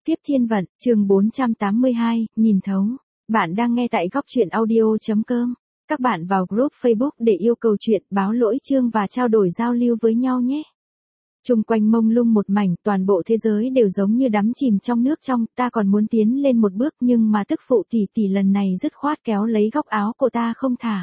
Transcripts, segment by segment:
Tiếp thiên vận, chương 482, nhìn thấu. Bạn đang nghe tại góc truyện audio.com. Các bạn vào group Facebook để yêu cầu chuyện, báo lỗi chương và trao đổi giao lưu với nhau nhé. Trung quanh mông lung một mảnh, toàn bộ thế giới đều giống như đắm chìm trong nước trong, ta còn muốn tiến lên một bước nhưng mà tức phụ tỷ tỷ lần này dứt khoát kéo lấy góc áo của ta không thả.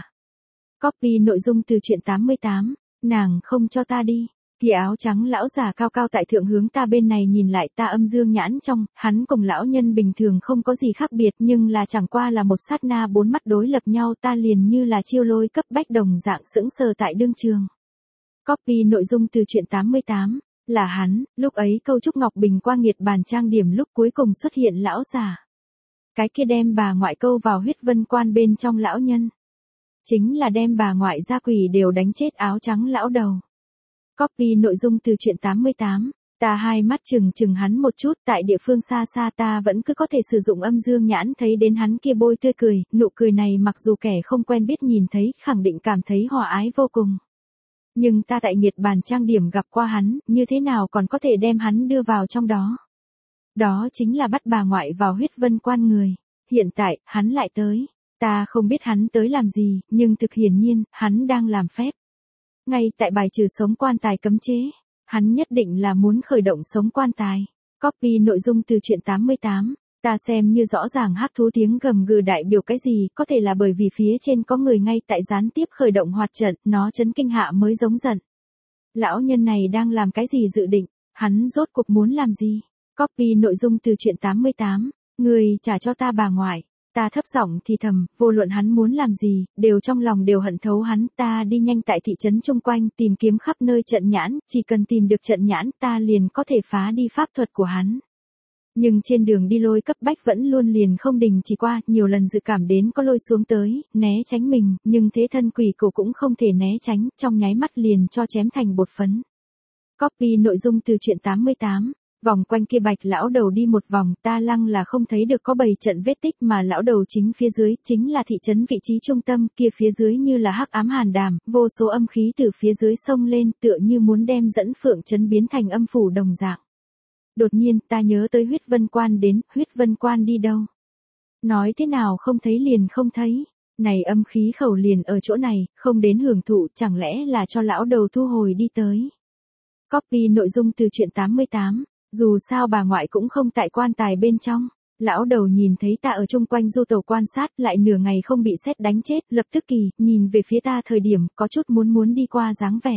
Copy nội dung từ truyện 88, nàng không cho ta đi. Kia áo trắng lão già cao cao tại thượng hướng ta bên này nhìn lại, ta âm dương nhãn trong, hắn cùng lão nhân bình thường không có gì khác biệt nhưng là chẳng qua là một sát na bốn mắt đối lập nhau, ta liền như là chiêu lôi cấp bách đồng dạng sững sờ tại đương trường. Copy nội dung từ truyện 88, là hắn, lúc ấy câu trúc ngọc bình qua nghiệt bàn trang điểm lúc cuối cùng xuất hiện lão già. Cái kia đem bà ngoại câu vào huyết vân quan bên trong lão nhân. Chính là đem bà ngoại gia quỷ đều đánh chết áo trắng lão đầu. Copy nội dung từ truyện 88, ta hai mắt chừng hắn một chút, tại địa phương xa xa ta vẫn cứ có thể sử dụng âm dương nhãn thấy đến hắn kia bôi tươi cười, nụ cười này mặc dù kẻ không quen biết nhìn thấy, khẳng định cảm thấy hòa ái vô cùng. Nhưng ta tại nghiệt bàn trang điểm gặp qua hắn, như thế nào còn có thể đem hắn đưa vào trong đó. Đó chính là bắt bà ngoại vào huyết vân quan người. Hiện tại, hắn lại tới. Ta không biết hắn tới làm gì, nhưng thực hiển nhiên, hắn đang làm phép. Ngay tại bài trừ sống quan tài cấm chế, hắn nhất định là muốn khởi động sống quan tài. Copy nội dung từ truyện 88, ta xem như rõ ràng hắc thú tiếng gầm gừ đại biểu cái gì, có thể là bởi vì phía trên có người ngay tại gián tiếp khởi động hoạt trận, nó chấn kinh hạ mới giống giận. Lão nhân này đang làm cái gì dự định, hắn rốt cuộc muốn làm gì? Copy nội dung từ truyện 88, người trả cho ta bà ngoại. Ta thấp giọng thì thầm, vô luận hắn muốn làm gì, đều trong lòng đều hận thấu hắn, ta đi nhanh tại thị trấn chung quanh tìm kiếm khắp nơi trận nhãn, chỉ cần tìm được trận nhãn ta liền có thể phá đi pháp thuật của hắn. Nhưng trên đường đi lôi cấp bách vẫn luôn liền không đình chỉ qua, nhiều lần dự cảm đến có lôi xuống tới, né tránh mình, nhưng thế thân quỷ cổ cũng không thể né tránh, trong nháy mắt liền cho chém thành bột phấn. Copy nội dung từ truyện 88. Vòng quanh kia bạch lão đầu đi một vòng, ta lăng là không thấy được có bầy trận vết tích mà lão đầu chính phía dưới, chính là thị trấn vị trí trung tâm, kia phía dưới như là hắc ám hàn đàm, vô số âm khí từ phía dưới sông lên, tựa như muốn đem dẫn phượng trấn biến thành âm phủ đồng dạng. Đột nhiên, ta nhớ tới huyết vân quan đến, huyết vân quan đi đâu? Nói thế nào không thấy liền không thấy, này âm khí khẩu liền ở chỗ này, không đến hưởng thụ, chẳng lẽ là cho lão đầu thu hồi đi tới. Copy nội dung từ truyện 88. Dù sao bà ngoại cũng không tại quan tài bên trong, lão đầu nhìn thấy ta ở chung quanh du tàu quan sát lại nửa ngày không bị sét đánh chết, lập tức kỳ, nhìn về phía ta thời điểm có chút muốn đi qua dáng vẻ.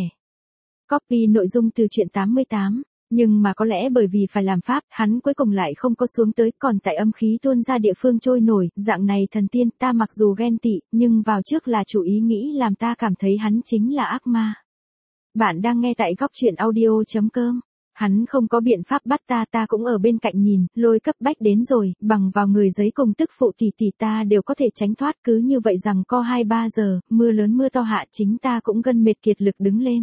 Copy nội dung từ truyện 88, nhưng mà có lẽ bởi vì phải làm pháp, hắn cuối cùng lại không có xuống tới, còn tại âm khí tuôn ra địa phương trôi nổi, dạng này thần tiên, ta mặc dù ghen tị, nhưng vào trước là chủ ý nghĩ làm ta cảm thấy hắn chính là ác ma. Bạn đang nghe tại góc truyện audio.com. Hắn không có biện pháp bắt ta cũng ở bên cạnh nhìn, lôi cấp bách đến rồi, bằng vào người giấy cùng tức phụ tỷ tỷ ta đều có thể tránh thoát, cứ như vậy rằng co 2-3 giờ, mưa lớn mưa to hạ chính ta cũng gân mệt kiệt lực đứng lên.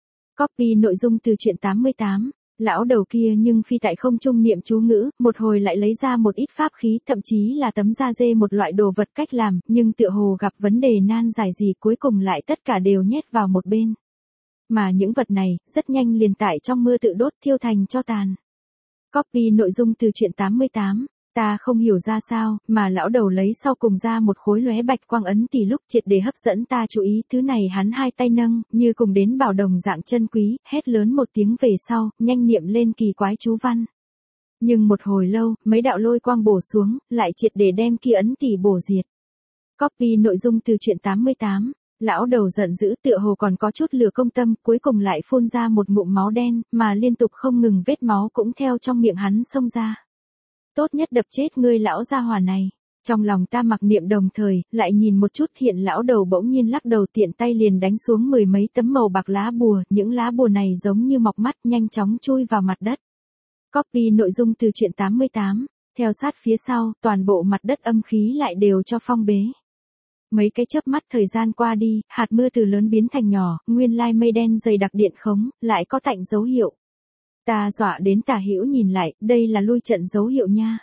Copy nội dung từ truyện 88, lão đầu kia nhưng phi tại không trung niệm chú ngữ, một hồi lại lấy ra một ít pháp khí, thậm chí là tấm da dê một loại đồ vật cách làm, nhưng tựa hồ gặp vấn đề nan giải gì cuối cùng lại tất cả đều nhét vào một bên. Mà những vật này, rất nhanh liền tại trong mưa tự đốt thiêu thành cho tàn. Copy nội dung từ truyện 88, ta không hiểu ra sao, mà lão đầu lấy sau cùng ra một khối lóe bạch quang ấn tỷ lúc triệt để hấp dẫn ta chú ý, thứ này hắn hai tay nâng, như cùng đến bảo đồng dạng chân quý, hét lớn một tiếng về sau, nhanh niệm lên kỳ quái chú văn. Nhưng một hồi lâu, mấy đạo lôi quang bổ xuống, lại triệt để đem kia ấn tỷ bổ diệt. Copy nội dung từ truyện 88. Lão đầu giận dữ tựa hồ còn có chút lửa công tâm, cuối cùng lại phun ra một ngụm máu đen, mà liên tục không ngừng vết máu cũng theo trong miệng hắn xông ra. Tốt nhất đập chết ngươi lão gia hỏa này. Trong lòng ta mặc niệm đồng thời, lại nhìn một chút hiện lão đầu bỗng nhiên lắc đầu tiện tay liền đánh xuống 10 mấy tấm màu bạc lá bùa, những lá bùa này giống như mọc mắt nhanh chóng chui vào mặt đất. Copy nội dung từ truyện 88, theo sát phía sau, toàn bộ mặt đất âm khí lại đều cho phong bế. Mấy cái chớp mắt thời gian qua đi, hạt mưa từ lớn biến thành nhỏ, nguyên lai mây đen dày đặc điện khống, lại có tạnh dấu hiệu. Ta dọa đến tả hữu nhìn lại, đây là lui trận dấu hiệu nha.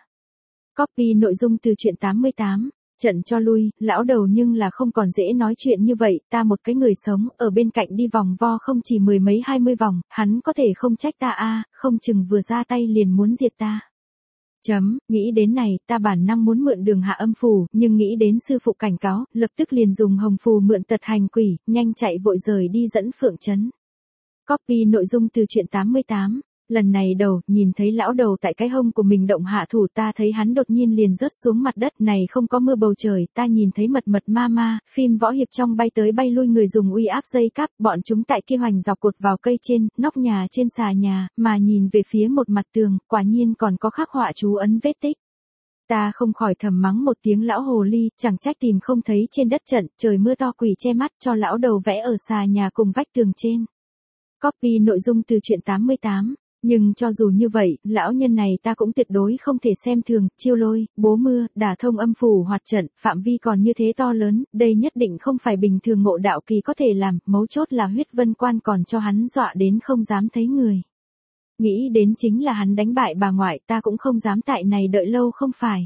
Copy nội dung từ truyện 88, trận cho lui, lão đầu nhưng là không còn dễ nói chuyện như vậy, ta một cái người sống, ở bên cạnh đi vòng vo không chỉ 10 mấy 20 vòng, hắn có thể không trách ta không chừng vừa ra tay liền muốn diệt ta. Nghĩ đến này, ta bản năng muốn mượn đường hạ âm phù, nhưng nghĩ đến sư phụ cảnh cáo, lập tức liền dùng hồng phù mượn tật hành quỷ, nhanh chạy vội rời đi dẫn Phượng Trấn. Copy nội dung từ truyện 88. Lần này nhìn thấy lão đầu tại cái hông của mình động hạ thủ, ta thấy hắn đột nhiên liền rớt xuống mặt đất, này không có mưa bầu trời, ta nhìn thấy mật ma, phim võ hiệp trong bay tới bay lui người dùng uy áp dây cáp, bọn chúng tại kia hoành dọc cột vào cây trên, nóc nhà trên xà nhà, mà nhìn về phía một mặt tường, quả nhiên còn có khắc họa chú ấn vết tích. Ta không khỏi thầm mắng một tiếng lão hồ ly, chẳng trách tìm không thấy trên đất trận, trời mưa to quỷ che mắt cho lão đầu vẽ ở xà nhà cùng vách tường trên. Copy nội dung từ truyện 88. Nhưng cho dù như vậy, lão nhân này ta cũng tuyệt đối không thể xem thường, chiêu lôi, bố mưa, đả thông âm phủ hoạt trận, phạm vi còn như thế to lớn, đây nhất định không phải bình thường ngộ đạo kỳ có thể làm, mấu chốt là huyết vân quan còn cho hắn dọa đến không dám thấy người. Nghĩ đến chính là hắn đánh bại bà ngoại, ta cũng không dám tại này đợi lâu không phải.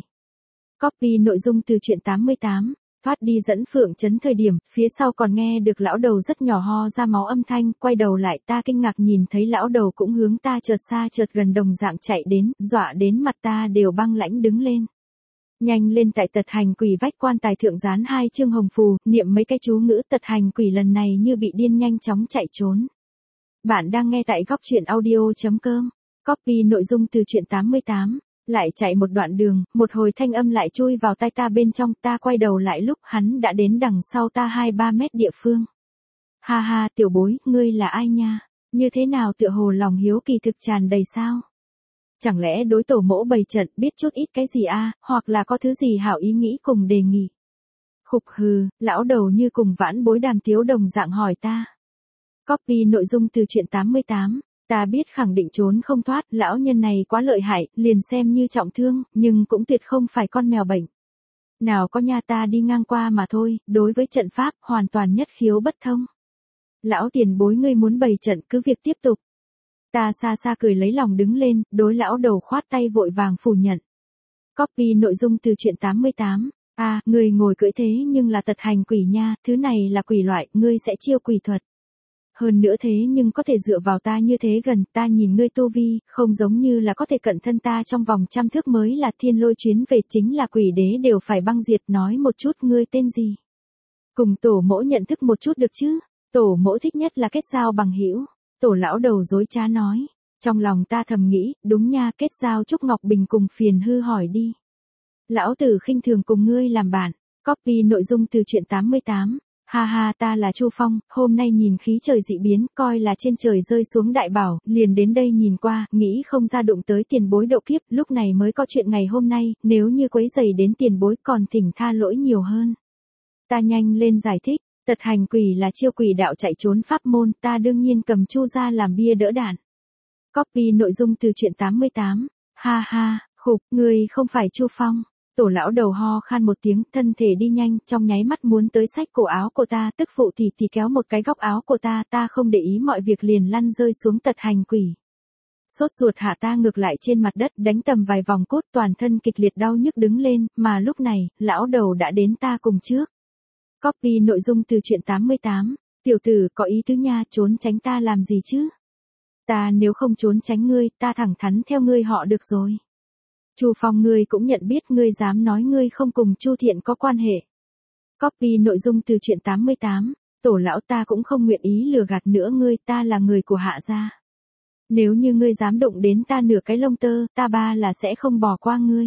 Copy nội dung từ truyện 88. Thoát đi dẫn Phượng Trấn thời điểm, phía sau còn nghe được lão đầu rất nhỏ ho ra máu âm thanh, quay đầu lại ta kinh ngạc nhìn thấy lão đầu cũng hướng ta chợt xa chợt gần đồng dạng chạy đến, dọa đến mặt ta đều băng lãnh đứng lên. Nhanh lên, tại tật hành quỷ vách quan tài thượng dán 2 chương hồng phù, niệm mấy cái chú ngữ, tật hành quỷ lần này như bị điên nhanh chóng chạy trốn. Bạn đang nghe tại góc truyện audio.com. Copy nội dung từ truyện 88. Lại chạy một đoạn đường, một hồi thanh âm lại chui vào tai ta bên trong, ta quay đầu lại lúc hắn đã đến đằng sau ta 2-3 mét địa phương. Ha ha, tiểu bối, ngươi là ai nha? Như thế nào tựa hồ lòng hiếu kỳ thực tràn đầy sao? Chẳng lẽ đối tổ mẫu bày trận biết chút ít cái gì hoặc là có thứ gì hảo ý nghĩ cùng đề nghị? Khục hừ, lão đầu như cùng vãn bối đàm tiếu đồng dạng hỏi ta. Copy nội dung từ truyện 88. Ta biết khẳng định trốn không thoát, lão nhân này quá lợi hại, liền xem như trọng thương, nhưng cũng tuyệt không phải con mèo bệnh. Nào có nha, ta đi ngang qua mà thôi, đối với trận pháp, hoàn toàn nhất khiếu bất thông. Lão tiền bối, ngươi muốn bày trận cứ việc tiếp tục. Ta xa xa cười lấy lòng đứng lên, đối lão đầu khoát tay vội vàng phủ nhận. Copy nội dung từ truyện 88. Ngươi ngồi cưỡi thế nhưng là tật hành quỷ nha, thứ này là quỷ loại, ngươi sẽ chiêu quỷ thuật. Hơn nữa thế nhưng có thể dựa vào ta như thế gần, ta nhìn ngươi tu vi, không giống như là có thể cận thân ta trong vòng 100 thước mới là thiên lôi chuyến về, chính là quỷ đế đều phải băng diệt, nói một chút ngươi tên gì. Cùng tổ mẫu nhận thức một chút được chứ, tổ mẫu thích nhất là kết giao bằng hữu. Tổ lão đầu dối trá nói, trong lòng ta thầm nghĩ, đúng nha, kết giao Trúc Ngọc Bình cùng phiền hư hỏi đi. Lão tử khinh thường cùng ngươi làm bạn. Copy nội dung từ truyện 88. Ha ha, ta là Chu Phong, hôm nay nhìn khí trời dị biến, coi là trên trời rơi xuống đại bảo, liền đến đây nhìn qua, nghĩ không ra đụng tới tiền bối độ kiếp, lúc này mới có chuyện ngày hôm nay, nếu như quấy rầy đến tiền bối còn thỉnh tha lỗi nhiều hơn. Ta nhanh lên giải thích, tật hành quỷ là chiêu quỷ đạo chạy trốn pháp môn, ta đương nhiên cầm Chu ra làm bia đỡ đạn. Copy nội dung từ truyện 88. Ha ha, khục, ngươi không phải Chu Phong. Tổ lão đầu ho khan một tiếng, thân thể đi nhanh, trong nháy mắt muốn tới xách cổ áo của ta, tức phụ thì kéo một cái góc áo của ta, ta không để ý mọi việc liền lăn rơi xuống tật hành quỷ. Sốt ruột hạ ta ngược lại trên mặt đất, đánh tầm vài vòng cốt, toàn thân kịch liệt đau nhức đứng lên, mà lúc này, lão đầu đã đến ta cùng trước. Copy nội dung từ truyện 88. Tiểu tử, có ý tứ nha, trốn tránh ta làm gì chứ? Ta nếu không trốn tránh ngươi, ta thẳng thắn theo ngươi họ được rồi. Chu Phong, ngươi cũng nhận biết, ngươi dám nói ngươi không cùng Chu Thiện có quan hệ. Copy nội dung từ truyện 88. Tổ lão, ta cũng không nguyện ý lừa gạt nữa ngươi, ta là người của Hạ gia. Nếu như ngươi dám đụng đến ta nửa cái lông tơ, ta ba là sẽ không bỏ qua ngươi.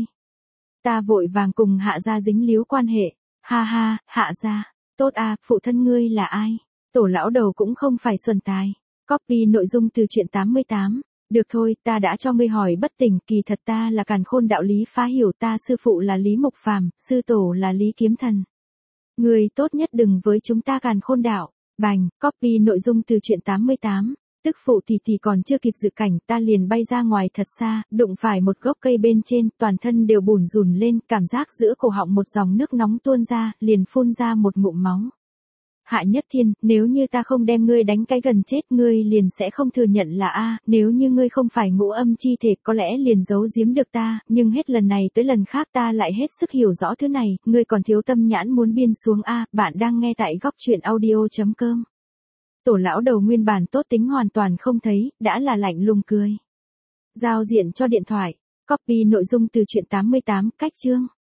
Ta vội vàng cùng Hạ gia dính líu quan hệ. Ha ha, Hạ gia. Tốt phụ thân ngươi là ai? Tổ lão đầu cũng không phải xuẩn tài. Copy nội dung từ truyện 88. Được thôi, ta đã cho ngươi hỏi bất tỉnh, kỳ thật ta là Càn Khôn đạo lý phá hiểu, ta sư phụ là Lý Mục Phàm, sư tổ là Lý Kiếm Thần. Ngươi tốt nhất đừng với chúng ta Càn Khôn đạo. Bành, copy nội dung từ truyện 88. Tức phụ thì còn chưa kịp dự cảnh, ta liền bay ra ngoài thật xa, đụng phải một gốc cây bên trên, toàn thân đều bủn rủn lên, cảm giác giữa cổ họng một dòng nước nóng tuôn ra, liền phun ra một ngụm máu. Hạ Nhất Thiên, nếu như ta không đem ngươi đánh cái gần chết, ngươi liền sẽ không thừa nhận là nếu như ngươi không phải ngũ âm chi thể, có lẽ liền giấu giếm được ta, nhưng hết lần này tới lần khác ta lại hết sức hiểu rõ thứ này, ngươi còn thiếu tâm nhãn muốn biên xuống bạn đang nghe tại góc truyện audio.com. Tổ lão đầu nguyên bản tốt tính hoàn toàn không thấy, đã là lạnh lùng cười. Giao diện cho điện thoại. Copy nội dung từ truyện 88 cách chương.